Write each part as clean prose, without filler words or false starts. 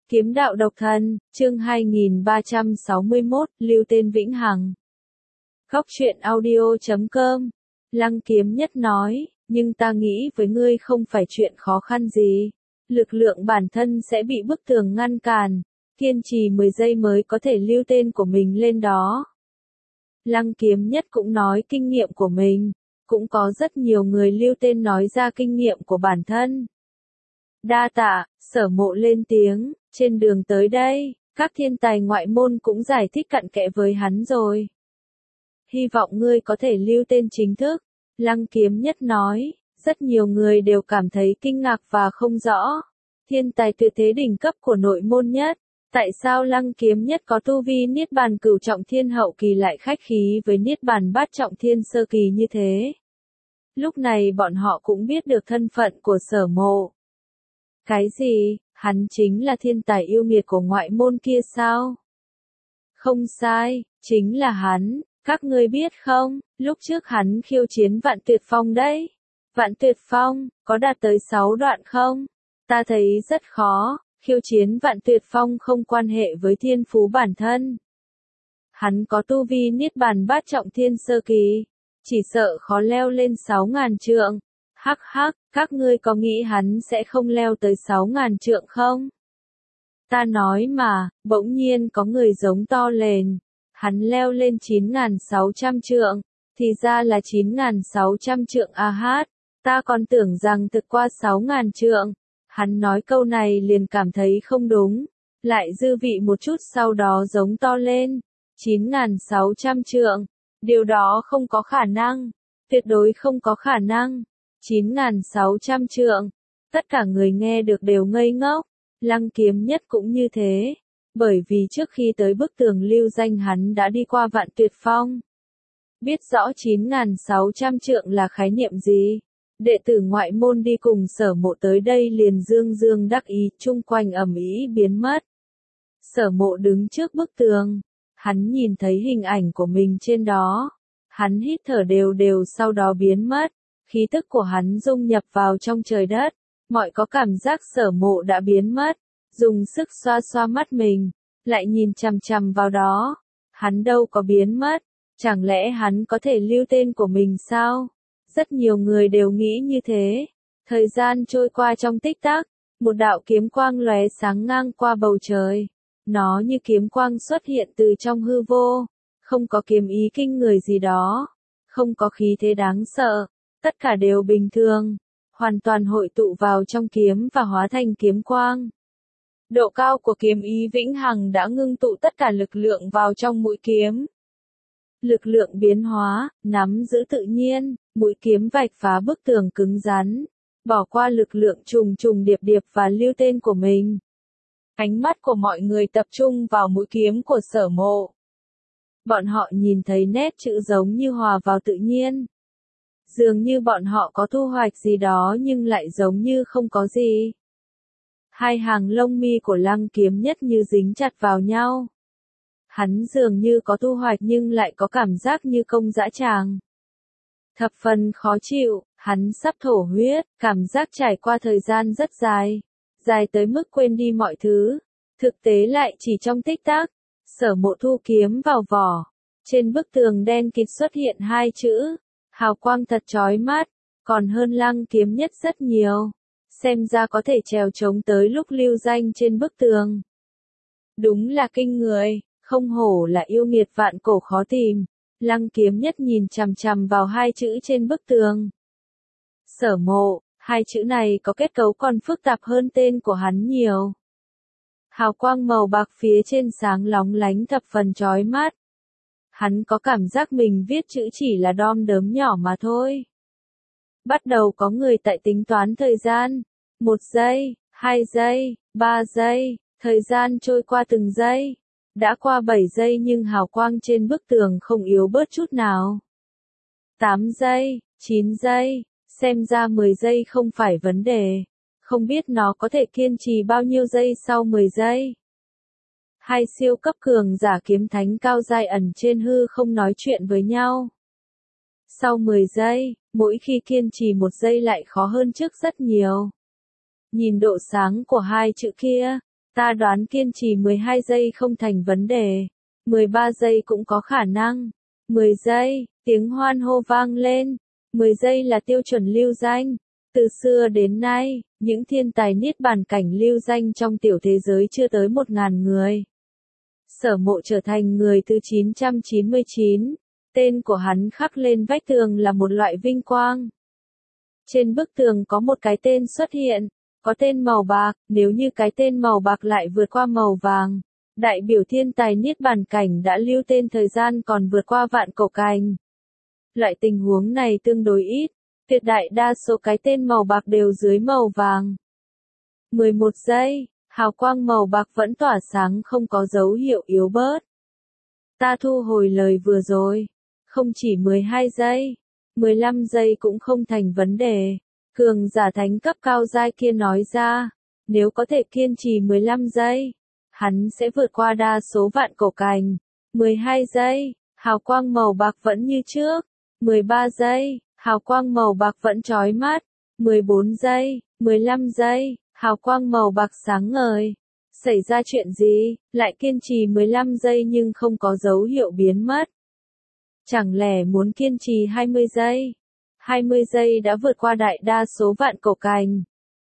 Kiếm đạo độc thân, chương 2361, lưu tên vĩnh hằng. Góc truyện audio.com. Lăng Kiếm Nhất nói, nhưng ta nghĩ với ngươi không phải chuyện khó khăn gì. Lực lượng bản thân sẽ bị bức tường ngăn cản, kiên trì 10 giây mới có thể lưu tên của mình lên đó. Lăng Kiếm Nhất cũng nói kinh nghiệm của mình, cũng có rất nhiều người lưu tên nói ra kinh nghiệm của bản thân. Đa tạ, Sở Mộ lên tiếng, trên đường tới đây, các thiên tài ngoại môn cũng giải thích cặn kẽ với hắn rồi. Hy vọng ngươi có thể lưu tên chính thức, Lăng Kiếm Nhất nói, rất nhiều người đều cảm thấy kinh ngạc và không rõ. Thiên tài tuyệt thế đỉnh cấp của nội môn nhất, tại sao Lăng Kiếm Nhất có tu vi Niết Bàn Cửu Trọng Thiên hậu kỳ lại khách khí với Niết Bàn Bát Trọng Thiên sơ kỳ như thế? Lúc này bọn họ cũng biết được thân phận của Sở Mộ. Cái gì, hắn chính là thiên tài yêu nghiệt của ngoại môn kia sao? Không sai, chính là hắn, các ngươi biết không, lúc trước hắn khiêu chiến Vạn Tuyệt Phong đấy. Vạn Tuyệt Phong, có đạt tới 6 đoạn không? Ta thấy rất khó, khiêu chiến Vạn Tuyệt Phong không quan hệ với thiên phú bản thân. Hắn có tu vi Niết Bàn Bát Trọng Thiên sơ kỳ, chỉ sợ khó leo lên 6.000 trượng. Hắc hắc, các ngươi có nghĩ hắn sẽ không leo tới 6.000 trượng không? Ta nói mà, bỗng nhiên có người giống to lên. Hắn leo lên 9.600 trượng, thì ra là 9.600 trượng a hát. Ta còn tưởng rằng thực qua 6.000 trượng. Hắn nói câu này liền cảm thấy không đúng. Lại dư vị một chút sau đó giống to lên. 9.600 trượng. Điều đó không có khả năng. Tuyệt đối không có khả năng. 9.600 trượng. Tất cả người nghe được đều ngây ngốc. Lăng Kiếm Nhất cũng như thế. Bởi vì trước khi tới bức tường lưu danh hắn đã đi qua Vạn Tuyệt Phong. Biết rõ 9.600 trượng là khái niệm gì. Đệ tử ngoại môn đi cùng Sở Mộ tới đây liền dương dương đắc ý, chung quanh ầm ĩ biến mất. Sở Mộ đứng trước bức tường. Hắn nhìn thấy hình ảnh của mình trên đó. Hắn hít thở đều đều sau đó biến mất. Khí tức của hắn dung nhập vào trong trời đất, mọi có cảm giác Sở Mộ đã biến mất, dùng sức xoa xoa mắt mình, lại nhìn chằm chằm vào đó, hắn đâu có biến mất, chẳng lẽ hắn có thể lưu tên của mình sao? Rất nhiều người đều nghĩ như thế, thời gian trôi qua trong tích tắc, một đạo kiếm quang lóe sáng ngang qua bầu trời, nó như kiếm quang xuất hiện từ trong hư vô, không có kiếm ý kinh người gì đó, không có khí thế đáng sợ. Tất cả đều bình thường, hoàn toàn hội tụ vào trong kiếm và hóa thành kiếm quang. Độ cao của kiếm ý vĩnh hằng đã ngưng tụ tất cả lực lượng vào trong mũi kiếm. Lực lượng biến hóa, nắm giữ tự nhiên, mũi kiếm vạch phá bức tường cứng rắn, bỏ qua lực lượng trùng trùng điệp điệp và lưu tên của mình. Ánh mắt của mọi người tập trung vào mũi kiếm của Sở Mộ. Bọn họ nhìn thấy nét chữ giống như hòa vào tự nhiên. Dường như bọn họ có thu hoạch gì đó nhưng lại giống như không có gì. Hai hàng lông mi của Lăng Kiếm Nhất như dính chặt vào nhau. Hắn dường như có thu hoạch nhưng lại có cảm giác như công dã tràng. Thập phần khó chịu, hắn sắp thổ huyết, cảm giác trải qua thời gian rất dài. Dài tới mức quên đi mọi thứ. Thực tế lại chỉ trong tích tắc. Sở Mộ thu kiếm vào vỏ. Trên bức tường đen kịt xuất hiện hai chữ. Hào quang thật chói mắt, còn hơn Lăng Kiếm Nhất rất nhiều. Xem ra có thể trèo trống tới lúc lưu danh trên bức tường. Đúng là kinh người, không hổ là yêu nghiệt vạn cổ khó tìm. Lăng Kiếm Nhất nhìn chằm chằm vào hai chữ trên bức tường. Sở Mộ, hai chữ này có kết cấu còn phức tạp hơn tên của hắn nhiều. Hào quang màu bạc phía trên sáng lóng lánh thập phần chói mắt. Hắn có cảm giác mình viết chữ chỉ là đom đóm nhỏ mà thôi. Bắt đầu có người tại tính toán thời gian. 1 giây, 2 giây, 3 giây, thời gian trôi qua từng giây. Đã qua 7 giây nhưng hào quang trên bức tường không yếu bớt chút nào. 8 giây, 9 giây, xem ra 10 giây không phải vấn đề. Không biết nó có thể kiên trì bao nhiêu giây sau 10 giây. Hai siêu cấp cường giả kiếm thánh cao giai ẩn trên hư không nói chuyện với nhau. Sau 10 giây, mỗi khi kiên trì 1 giây lại khó hơn trước rất nhiều. Nhìn độ sáng của hai chữ kia, Ta đoán kiên trì 12 giây không thành vấn đề. 13 giây cũng có khả năng. 10 giây, tiếng hoan hô vang lên. 10 giây là tiêu chuẩn lưu danh. Từ xưa đến nay, những thiên tài niết bàn cảnh lưu danh trong tiểu thế giới chưa tới 1.000 người. Sở Mộ trở thành người thứ 999. Tên của hắn khắc lên vách tường là một loại vinh quang. Trên bức tường có một cái tên xuất hiện, có tên màu bạc, nếu như cái tên màu bạc lại vượt qua màu vàng, đại biểu thiên tài niết bàn cảnh đã lưu tên thời gian còn vượt qua vạn cổ cảnh. Loại tình huống này tương đối ít, tuyệt đại đa số cái tên màu bạc đều dưới màu vàng. 11 giây, hào quang màu bạc vẫn tỏa sáng không có dấu hiệu yếu bớt. Ta thu hồi lời vừa rồi. Không chỉ 12 giây, 15 giây cũng không thành vấn đề. Cường giả thánh cấp cao giai kia nói ra, nếu có thể kiên trì 15 giây, hắn sẽ vượt qua đa số vạn cổ cảnh. 12 giây, hào quang màu bạc vẫn như trước. 13 giây, hào quang màu bạc vẫn chói mắt. 14 giây, 15 giây, hào quang màu bạc sáng ngời. Xảy ra chuyện gì, lại kiên trì 15 giây nhưng không có dấu hiệu biến mất. Chẳng lẽ muốn kiên trì 20 giây? 20 giây đã vượt qua đại đa số vạn cổ cảnh.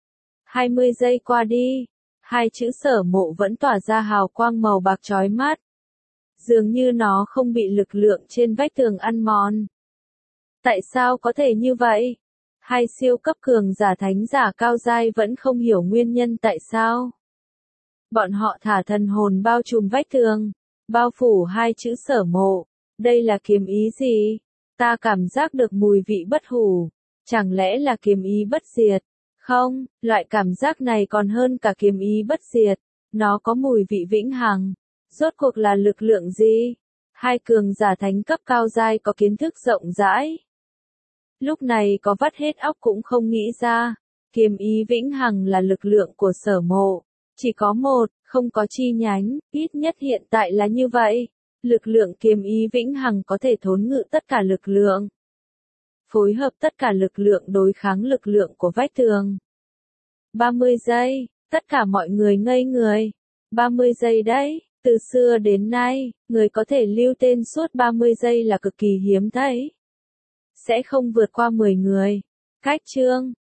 20 giây qua đi, hai chữ Sở Mộ vẫn tỏa ra hào quang màu bạc chói mắt. Dường như nó không bị lực lượng trên vách tường ăn mòn. Tại sao có thể như vậy? Hai siêu cấp cường giả thánh giả cao giai vẫn không hiểu nguyên nhân tại sao. Bọn họ thả thần hồn bao trùm vách tường, bao phủ hai chữ Sở Mộ. Đây là kiếm ý gì? Ta cảm giác được mùi vị bất hủ. Chẳng lẽ là kiếm ý bất diệt? Không, loại cảm giác này còn hơn cả kiếm ý bất diệt. Nó có mùi vị vĩnh hằng. Rốt cuộc là lực lượng gì? Hai cường giả thánh cấp cao giai có kiến thức rộng rãi. Lúc này có vắt hết óc cũng không nghĩ ra. Kiếm ý vĩnh hằng là lực lượng của Sở Mộ. Chỉ có một, không có chi nhánh, ít nhất hiện tại là như vậy. Lực lượng kiếm ý vĩnh hằng có thể thốn ngự tất cả lực lượng. Phối hợp tất cả lực lượng đối kháng lực lượng của vách tường. 30 giây, tất cả mọi người ngây người. 30 giây đấy, từ xưa đến nay, người có thể lưu tên suốt 30 giây là cực kỳ hiếm thấy. Sẽ không vượt qua 10 người. Cách chương